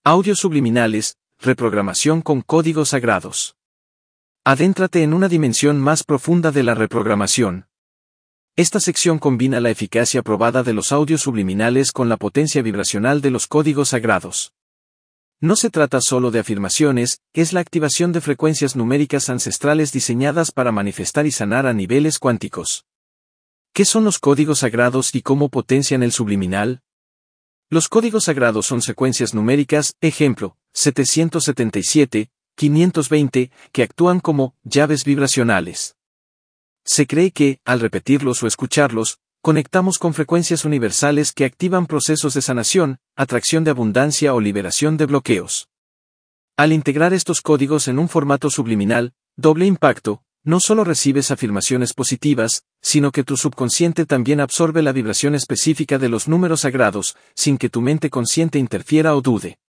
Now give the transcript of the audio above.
Audios subliminales, reprogramación con códigos sagrados. Adéntrate en una dimensión más profunda de la reprogramación. Esta sección combina la eficacia probada de los audios subliminales con la potencia vibracional de los códigos sagrados. No se trata solo de afirmaciones, es la activación de frecuencias numéricas ancestrales diseñadas para manifestar y sanar a niveles cuánticos. ¿Qué son los códigos sagrados y cómo potencian el subliminal? Los códigos sagrados son secuencias numéricas, ejemplo, 777, 520, que actúan como llaves vibracionales. Se cree que, al repetirlos o escucharlos, conectamos con frecuencias universales que activan procesos de sanación, atracción de abundancia o liberación de bloqueos. Al integrar estos códigos en un formato subliminal, doble impacto, no solo recibes afirmaciones positivas, sino que tu subconsciente también absorbe la vibración específica de los números sagrados, sin que tu mente consciente interfiera o dude.